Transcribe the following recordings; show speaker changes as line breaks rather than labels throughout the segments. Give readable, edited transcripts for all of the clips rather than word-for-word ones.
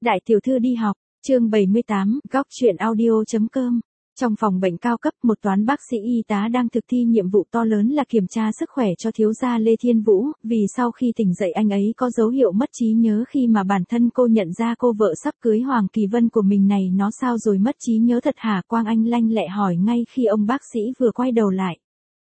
Đại tiểu thư đi học, chương 78, góc truyện audio.com. Trong phòng bệnh cao cấp, một toán bác sĩ y tá đang thực thi nhiệm vụ to lớn là kiểm tra sức khỏe cho thiếu gia Lê Thiên Vũ, vì sau khi tỉnh dậy anh ấy có dấu hiệu mất trí nhớ khi mà bản thân cô nhận ra cô vợ sắp cưới Hoàng Kỳ Vân của mình này nó sao rồi mất trí nhớ thật hả? Quang Anh lanh lẹ hỏi ngay khi ông bác sĩ vừa quay đầu lại.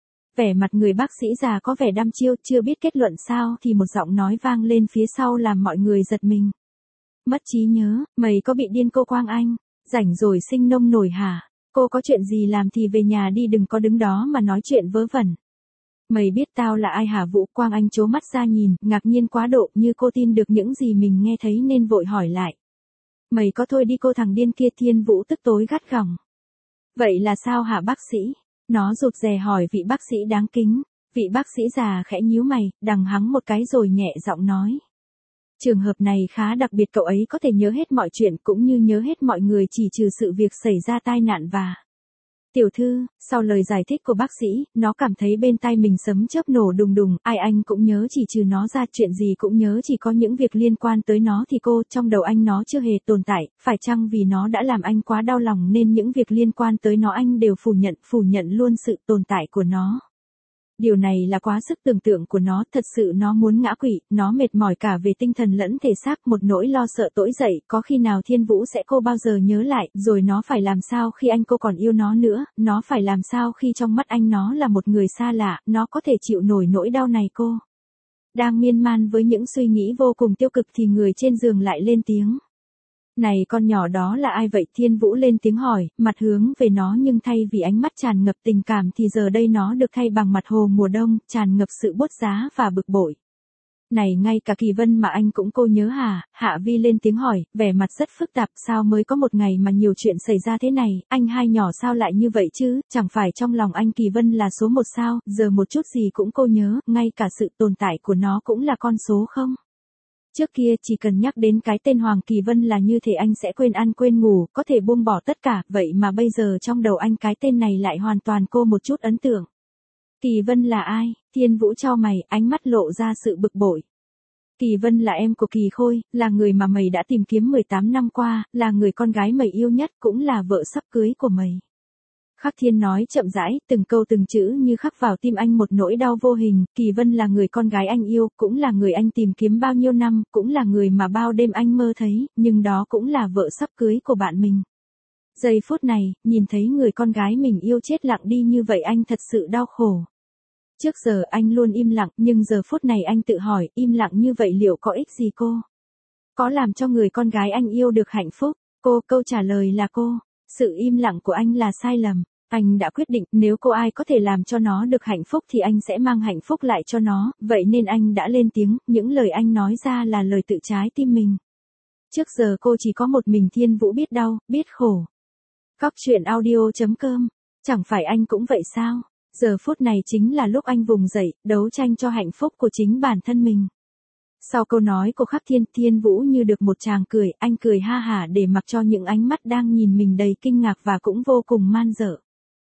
Vẻ mặt người bác sĩ già có vẻ đăm chiêu, chưa biết kết luận sao thì một giọng nói vang lên phía sau làm mọi người giật mình. Mất trí nhớ, mày có bị điên cô Quang Anh? Rảnh rồi sinh nông nổi hả? Cô có chuyện gì làm thì về nhà đi, đừng có đứng đó mà nói chuyện vớ vẩn. Mày biết tao là ai hả Vũ? Quang Anh trố mắt ra nhìn, ngạc nhiên quá độ như cô tin được những gì mình nghe thấy nên vội hỏi lại. Mày có thôi đi cô thằng điên kia. Thiên Vũ tức tối gắt gỏng. Vậy là sao hả bác sĩ? Nó rụt rè hỏi vị bác sĩ đáng kính. Vị bác sĩ già khẽ nhíu mày, đằng hắng một cái rồi nhẹ giọng nói. Trường hợp này khá đặc biệt, cậu ấy có thể nhớ hết mọi chuyện cũng như nhớ hết mọi người chỉ trừ sự việc xảy ra tai nạn và... Tiểu thư, sau lời giải thích của bác sĩ, nó cảm thấy bên tai mình sấm chớp nổ đùng đùng, ai anh cũng nhớ chỉ trừ nó ra, chuyện gì cũng nhớ chỉ có những việc liên quan tới nó thì cô, trong đầu anh nó chưa hề tồn tại, phải chăng vì nó đã làm anh quá đau lòng nên những việc liên quan tới nó anh đều phủ nhận luôn sự tồn tại của nó. Điều này là quá sức tưởng tượng của nó, thật sự nó muốn ngã quỵ, nó mệt mỏi cả về tinh thần lẫn thể xác, một nỗi lo sợ trỗi dậy, có khi nào Thiên Vũ sẽ cô bao giờ nhớ lại, rồi nó phải làm sao khi anh cô còn yêu nó nữa, nó phải làm sao khi trong mắt anh nó là một người xa lạ, nó có thể chịu nổi nỗi đau này cô. Đang miên man với những suy nghĩ vô cùng tiêu cực thì người trên giường lại lên tiếng. Này con nhỏ đó là ai vậy? Thiên Vũ lên tiếng hỏi, mặt hướng về nó nhưng thay vì ánh mắt tràn ngập tình cảm thì giờ đây nó được thay bằng mặt hồ mùa đông, tràn ngập sự bốt giá và bực bội. Này ngay cả Kỳ Vân mà anh cũng cô nhớ hả? Hạ Vi lên tiếng hỏi, vẻ mặt rất phức tạp, sao mới có một ngày mà nhiều chuyện xảy ra thế này, anh hai nhỏ sao lại như vậy chứ, chẳng phải trong lòng anh Kỳ Vân là số một sao, giờ một chút gì cũng cô nhớ, ngay cả sự tồn tại của nó cũng là con số không? Trước kia chỉ cần nhắc đến cái tên Hoàng Kỳ Vân là như thể anh sẽ quên ăn quên ngủ, có thể buông bỏ tất cả, vậy mà bây giờ trong đầu anh cái tên này lại hoàn toàn cô một chút ấn tượng. Kỳ Vân là ai? Thiên Vũ chau mày, ánh mắt lộ ra sự bực bội. Kỳ Vân là em của Kỳ Khôi, là người mà mày đã tìm kiếm 18 năm qua, là người con gái mày yêu nhất, cũng là vợ sắp cưới của mày. Khắc Thiên nói chậm rãi, từng câu từng chữ như khắc vào tim anh một nỗi đau vô hình, Kỳ Vân là người con gái anh yêu, cũng là người anh tìm kiếm bao nhiêu năm, cũng là người mà bao đêm anh mơ thấy, nhưng đó cũng là vợ sắp cưới của bạn mình. Giây phút này, nhìn thấy người con gái mình yêu chết lặng đi như vậy anh thật sự đau khổ. Trước giờ anh luôn im lặng, nhưng giờ phút này anh tự hỏi, im lặng như vậy liệu có ích gì cô? Có làm cho người con gái anh yêu được hạnh phúc? Câu trả lời là cô. Sự im lặng của anh là sai lầm. Anh đã quyết định nếu cô ai có thể làm cho nó được hạnh phúc thì anh sẽ mang hạnh phúc lại cho nó, vậy nên anh đã lên tiếng, những lời anh nói ra là lời tự trái tim mình. Trước giờ cô chỉ có một mình Thiên Vũ biết đau, biết khổ. Góc truyện audio.com, chẳng phải anh cũng vậy sao? Giờ phút này chính là lúc anh vùng dậy, đấu tranh cho hạnh phúc của chính bản thân mình. Sau câu nói của Khắc Thiên, Thiên Vũ như được một tràng cười, anh cười ha hả để mặc cho những ánh mắt đang nhìn mình đầy kinh ngạc và cũng vô cùng man dợ.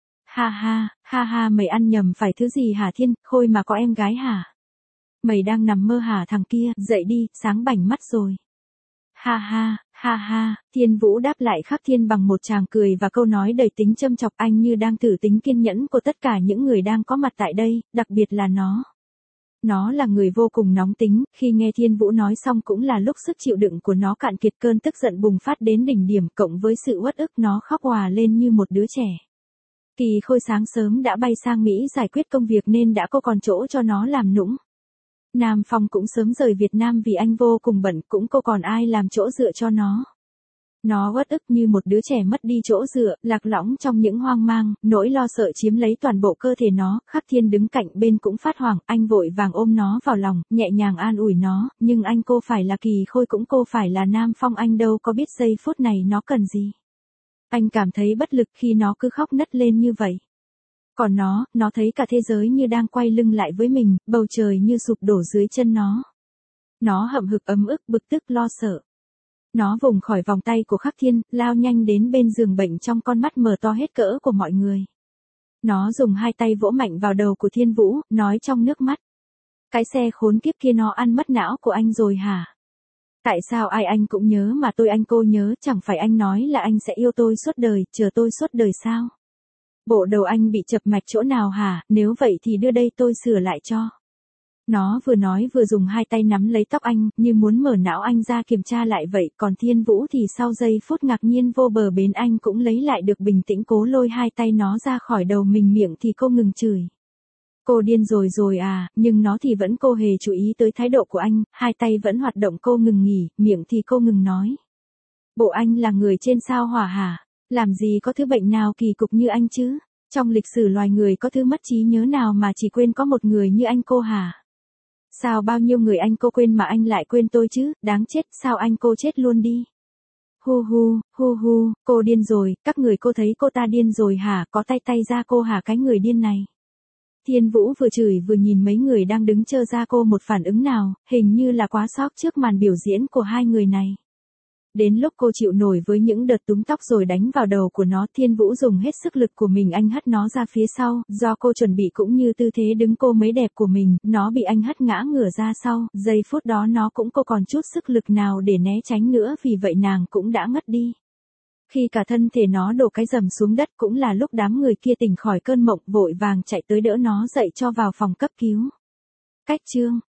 Ha ha, mày ăn nhầm phải thứ gì hả Thiên, Khôi mà có em gái hả? Mày đang nằm mơ hả thằng kia, dậy đi, sáng bảnh mắt rồi. Ha, Thiên Vũ đáp lại Khắc Thiên bằng một tràng cười và câu nói đầy tính châm chọc, anh như đang thử tính kiên nhẫn của tất cả những người đang có mặt tại đây, đặc biệt là nó. Nó là người vô cùng nóng tính, khi nghe Thiên Vũ nói xong cũng là lúc sức chịu đựng của nó cạn kiệt, cơn tức giận bùng phát đến đỉnh điểm, cộng với sự uất ức nó khóc òa lên như một đứa trẻ. Kỳ Khôi sáng sớm đã bay sang Mỹ giải quyết công việc nên đã có còn chỗ cho nó làm nũng. Nam Phong cũng sớm rời Việt Nam vì anh vô cùng bận, cũng cô còn ai làm chỗ dựa cho nó. Nó uất ức như một đứa trẻ mất đi chỗ dựa, lạc lõng trong những hoang mang, nỗi lo sợ chiếm lấy toàn bộ cơ thể nó. Khắc Thiên đứng cạnh bên cũng phát hoảng, anh vội vàng ôm nó vào lòng, nhẹ nhàng an ủi nó, nhưng anh cô phải là Kỳ Khôi cũng cô phải là Nam Phong, anh đâu có biết giây phút này nó cần gì. Anh cảm thấy bất lực khi nó cứ khóc nấc lên như vậy. Còn nó thấy cả thế giới như đang quay lưng lại với mình, bầu trời như sụp đổ dưới chân nó. Nó hậm hực ấm ức, bực tức, lo sợ. Nó vùng khỏi vòng tay của Khắc Thiên, lao nhanh đến bên giường bệnh trong con mắt mở to hết cỡ của mọi người. Nó dùng hai tay vỗ mạnh vào đầu của Thiên Vũ, nói trong nước mắt. Cái xe khốn kiếp kia nó ăn mất não của anh rồi hả? Tại sao ai anh cũng nhớ mà tôi anh cô nhớ, chẳng phải anh nói là anh sẽ yêu tôi suốt đời, chờ tôi suốt đời sao? Bộ đầu anh bị chập mạch chỗ nào hả, nếu vậy thì đưa đây tôi sửa lại cho. Nó vừa nói vừa dùng hai tay nắm lấy tóc anh, như muốn mở não anh ra kiểm tra lại vậy, còn Thiên Vũ thì sau giây phút ngạc nhiên vô bờ bến anh cũng lấy lại được bình tĩnh, cố lôi hai tay nó ra khỏi đầu mình, miệng thì cô ngừng chửi. Cô điên rồi rồi à, nhưng nó thì vẫn cô hề chú ý tới thái độ của anh, hai tay vẫn hoạt động, cô ngừng nghỉ, miệng thì cô ngừng nói. Bộ anh là người trên sao hỏa hả? Làm gì có thứ bệnh nào kỳ cục như anh chứ? Trong lịch sử loài người có thứ mất trí nhớ nào mà chỉ quên có một người như anh cô hả? Sao bao nhiêu người anh cô quên mà anh lại quên tôi chứ, đáng chết, sao anh cô chết luôn đi. Hu hu, cô điên rồi, các người cô thấy cô ta điên rồi hả, có tay tay ra cô hả cái người điên này. Thiên Vũ vừa chửi vừa nhìn mấy người đang đứng chơ ra cô một phản ứng nào, hình như là quá sốc trước màn biểu diễn của hai người này. Đến lúc cô chịu nổi với những đợt túm tóc rồi đánh vào đầu của nó, Thiên Vũ dùng hết sức lực của mình, anh hất nó ra phía sau, do cô chuẩn bị cũng như tư thế đứng cô mấy đẹp của mình, nó bị anh hất ngã ngửa ra sau, giây phút đó nó cũng cô còn chút sức lực nào để né tránh nữa, vì vậy nàng cũng đã ngất đi. Khi cả thân thể nó đổ cái rầm xuống đất cũng là lúc đám người kia tỉnh khỏi cơn mộng, vội vàng chạy tới đỡ nó dậy cho vào phòng cấp cứu. Cách chương